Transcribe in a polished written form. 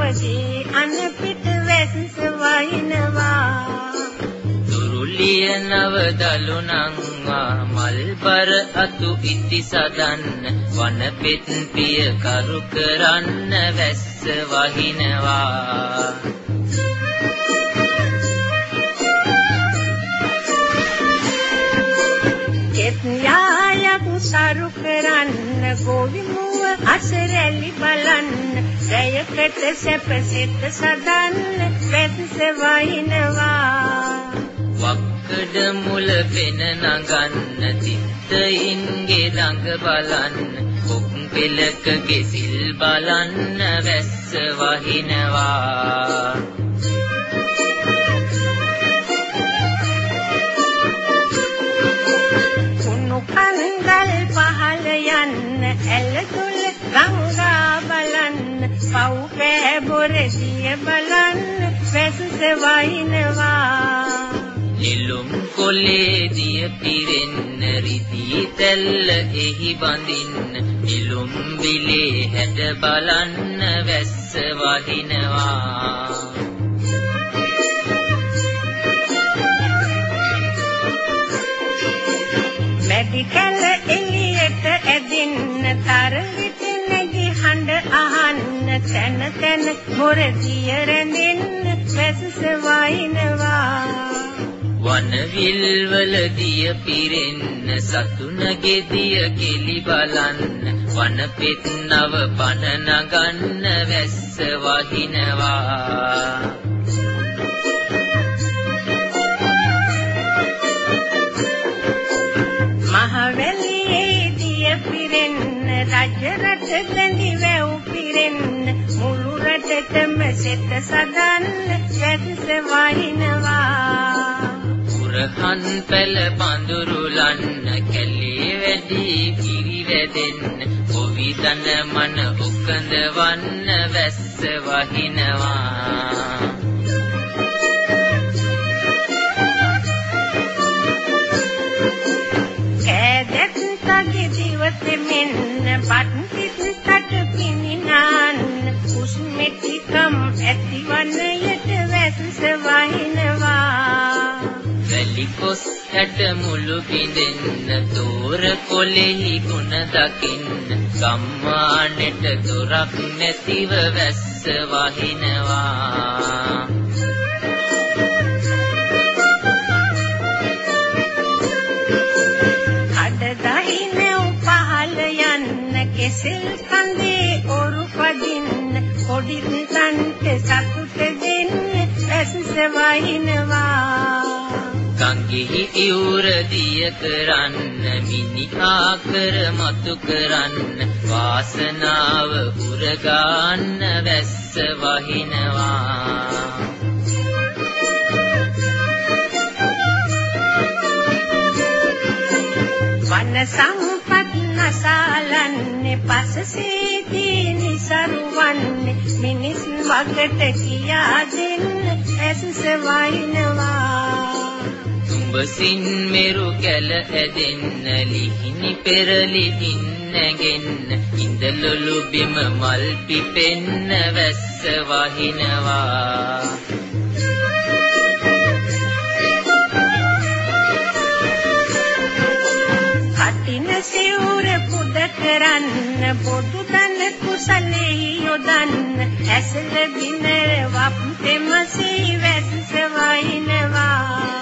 අවදී අනපිට වැස්ස වහිනවා දුරුලිය නව දලුණංවා මල්බර අතු ඉති සදන්න වනපෙත් පිය කරු කරන්න වැස්ස වහිනවා යායක් සරු කරන්න ගෝවිමුව අසරැලි බලන්න රැයකට සැපසෙත් සදන්න වැස්ස වහිනවා වක්කඩ මුල පෙන නගන්න තිත්තයින්ගේ ළඟ බලන්න කොක් පෙලක ගෙසිල් බලන්න වැස්ස වහිනවා කන්දල් පහල යන්න ඇලතුල ගංගා බලන්න පව් පෑබොරදිය බලන්න වැස්ස වහිනවා නිලුම් කොලේ දිය පිරෙන්න රිදී තැල්ල එහි බඳින්න නිලුම් බිලේ හැඩ බලන්න වැස්ස වහිනවා මැඩිකල එළියට ඇදින්න තරවිට නැගි හඬ අහන්න තන තන මොරදිය රැඳෙන්න වැස්ස වහිනවා වනවිල් වල දිය පිරෙන්න සතුනගේ දිය කෙලි බලන්න වනපෙත් නව පන නගන්න වැස්ස වහිනවා මහවැලියේ දිය පිරෙන්න රජ රට දැඳි වැව් පිරෙන්න මුළු රටටම සෙත සදන්න වැස්ස වහිනවා පුරහන් පැල පඳුරුලන්න කැලේ වැඩි කිරි වැදෙන්න කොවි දන මන උකඳ වන්න වැස්ස වහිනවා මෙන්න පත්තිට පිනිනාන්න කුස්මෙටිකම් ඇතිවන්නයට වැස්ස වහිනවා වැලිකොස් හැට මුළු පිඳෙන්න තෝර කොලෙහි ගුණ දකින්න ගම්මානෙට දොරක් නැතිව වැස්ස වහිනවා කෙසෙල් කන්දේ ඔරු පදින්න පොඩි තන්ට සතුට දෙන්න වැස්ස වහිනවා ගංගෙහි ඉවුර දිය කරන්න මිනිහා කර මතු කරන්න වාසනාව උරගාන්න වැස්ස වහිනවා වන සම්පත් නසාලන්නේ පසසේදී නිසරුවන්නේ මිනිස් වගට කියා දෙන්න වැස්ස වහිනවා උඹසින් මෙරු කැල ඇදෙන්න ලිහිණි පෙරලි දින්නගෙන්න ඉඳලොලු බිම මල් පිපෙන්න වැස්ස වහිනවා සිවුර පුද කරන්න පොදු දන කුසලෙහි යොදන්න ඇසල දින වප්පෙමසී වැස්ස වහිනවා